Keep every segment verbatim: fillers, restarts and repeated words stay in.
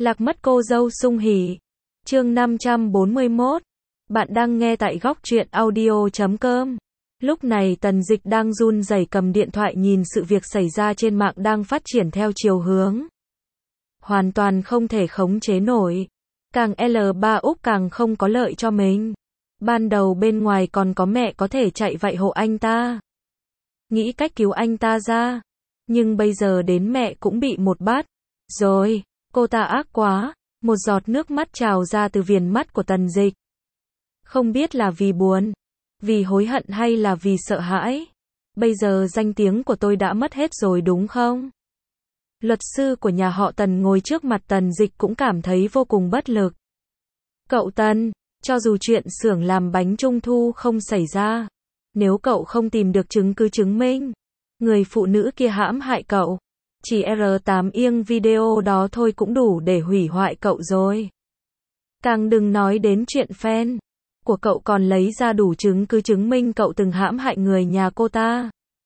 Lạc mất cô dâu sung hỉ. Chương năm trăm bốn mươi mốt. Bạn đang nghe tại góc truyện audio chấm com. Lúc này Tần Dịch đang run rẩy cầm điện thoại nhìn sự việc xảy ra trên mạng đang phát triển theo chiều hướng hoàn toàn không thể khống chế nổi. Càng lờ ba Úc càng không có lợi cho mình. Ban đầu bên ngoài còn có mẹ có thể chạy vậy hộ anh ta, nghĩ cách cứu anh ta ra. Nhưng bây giờ đến mẹ cũng bị một bát. Rồi, cô ta ác quá. Một giọt nước mắt trào ra từ viền mắt của Tần Dịch. Không biết là vì buồn, vì hối hận hay là vì sợ hãi. Bây giờ danh tiếng của tôi đã mất hết rồi đúng không? Luật sư của nhà họ Tần ngồi trước mặt Tần Dịch cũng cảm thấy vô cùng bất lực. Cậu Tần, cho dù chuyện xưởng làm bánh trung thu không xảy ra, nếu cậu không tìm được chứng cứ chứng minh người phụ nữ kia hãm hại cậu, chỉ R tám iêng video đó thôi cũng đủ để hủy hoại cậu rồi. Càng đừng nói đến chuyện fan của cậu còn lấy ra đủ chứng cứ chứng minh cậu từng hãm hại người nhà cô ta.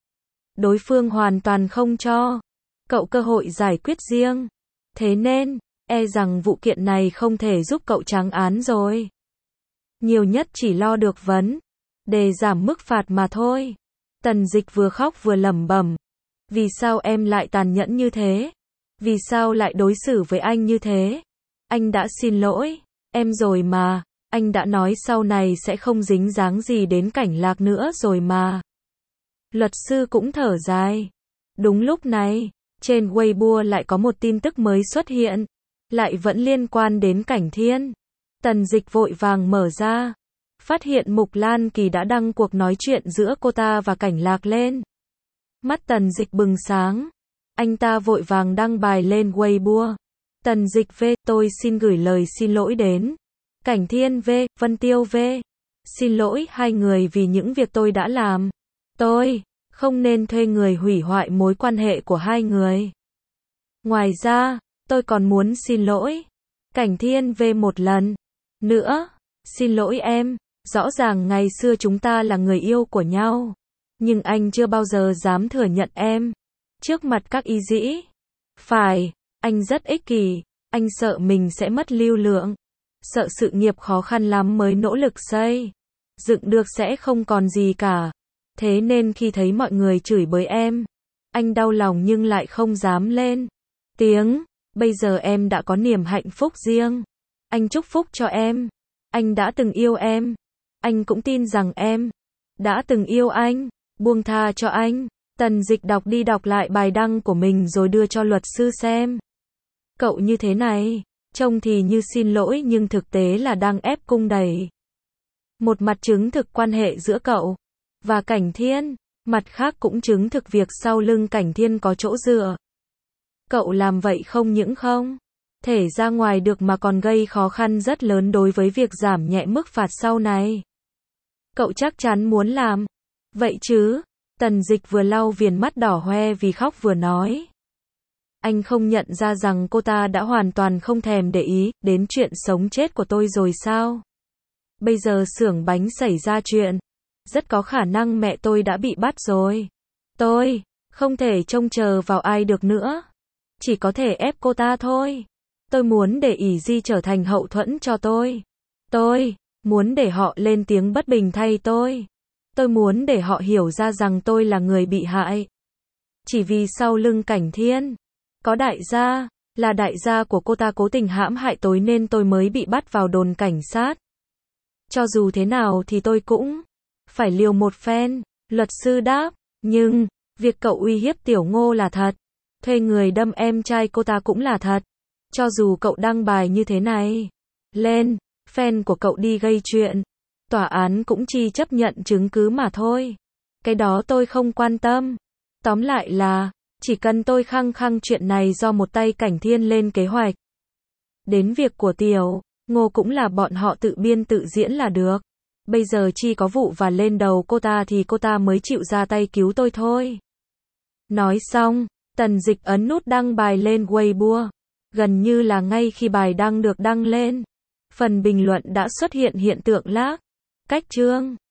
Đối phương hoàn toàn không cho cậu cơ hội giải quyết riêng. Thế nên, e rằng vụ kiện này không thể giúp cậu trắng án rồi. Nhiều nhất chỉ lo được vấn đề giảm mức phạt mà thôi. Tần Dịch vừa khóc vừa lẩm bẩm. Vì sao em lại tàn nhẫn như thế? Vì sao lại đối xử với anh như thế? Anh đã xin lỗi em rồi mà. Anh đã nói sau này sẽ không dính dáng gì đến Cảnh Lạc nữa rồi mà. Luật sư cũng thở dài. Đúng lúc này, trên Weibo lại có một tin tức mới xuất hiện. Lại vẫn liên quan đến Cảnh Thiên. Tần Dịch vội vàng mở ra. Phát hiện Mục Lan Kỳ đã đăng cuộc nói chuyện giữa cô ta và Cảnh Lạc lên. Mắt Tần Dịch bừng sáng. Anh ta vội vàng đăng bài lên Weibo. Tần Dịch V, tôi xin gửi lời xin lỗi đến Cảnh Thiên V, Vân Tiêu V. Xin lỗi hai người vì những việc tôi đã làm. Tôi không nên thuê người hủy hoại mối quan hệ của hai người. Ngoài ra, tôi còn muốn xin lỗi Cảnh Thiên V một lần nữa. Xin lỗi em, rõ ràng ngày xưa chúng ta là người yêu của nhau. Nhưng anh chưa bao giờ dám thừa nhận em trước mặt các y dĩ. Phải, anh rất ích kỷ. Anh sợ mình sẽ mất lưu lượng. Sợ sự nghiệp khó khăn lắm mới nỗ lực xây dựng được sẽ không còn gì cả. Thế nên khi thấy mọi người chửi bới em, anh đau lòng nhưng lại không dám lên tiếng. Bây giờ em đã có niềm hạnh phúc riêng. Anh chúc phúc cho em. Anh đã từng yêu em. Anh cũng tin rằng em đã từng yêu anh. Buông tha cho anh. Tần Dịch đọc đi đọc lại bài đăng của mình rồi đưa cho luật sư xem. Cậu như thế này, trông thì như xin lỗi nhưng thực tế là đang ép cung đẩy. Một mặt chứng thực quan hệ giữa cậu và Cảnh Thiên, mặt khác cũng chứng thực việc sau lưng Cảnh Thiên có chỗ dựa. Cậu làm vậy không những không thể ra ngoài được mà còn gây khó khăn rất lớn đối với việc giảm nhẹ mức phạt sau này. Cậu chắc chắn muốn làm vậy chứ? Tần Dịch vừa lau viền mắt đỏ hoe vì khóc vừa nói. Anh không nhận ra rằng cô ta đã hoàn toàn không thèm để ý đến chuyện sống chết của tôi rồi sao? Bây giờ xưởng bánh xảy ra chuyện, rất có khả năng mẹ tôi đã bị bắt rồi. Tôi không thể trông chờ vào ai được nữa. Chỉ có thể ép cô ta thôi. Tôi muốn để ỷ Di trở thành hậu thuẫn cho tôi. Tôi muốn để họ lên tiếng bất bình thay tôi. Tôi muốn để họ hiểu ra rằng tôi là người bị hại. Chỉ vì sau lưng Cảnh Thiên có đại gia, là đại gia của cô ta cố tình hãm hại tôi nên tôi mới bị bắt vào đồn cảnh sát. Cho dù thế nào thì tôi cũng phải liều một phen. Luật sư đáp. Nhưng, việc cậu uy hiếp Tiểu Ngô là thật. Thuê người đâm em trai cô ta cũng là thật. Cho dù cậu đăng bài như thế này lên, fan của cậu đi gây chuyện, tòa án cũng chỉ chấp nhận chứng cứ mà thôi. Cái đó tôi không quan tâm. Tóm lại là, chỉ cần tôi khăng khăng chuyện này do một tay Cảnh Thiên lên kế hoạch. Đến việc của Tiểu Ngô cũng là bọn họ tự biên tự diễn là được. Bây giờ chỉ có vụ và lên đầu cô ta thì cô ta mới chịu ra tay cứu tôi thôi. Nói xong, Tần Dịch ấn nút đăng bài lên Weibo. Gần như là ngay khi bài đăng được đăng lên, phần bình luận đã xuất hiện hiện tượng lag cách chương.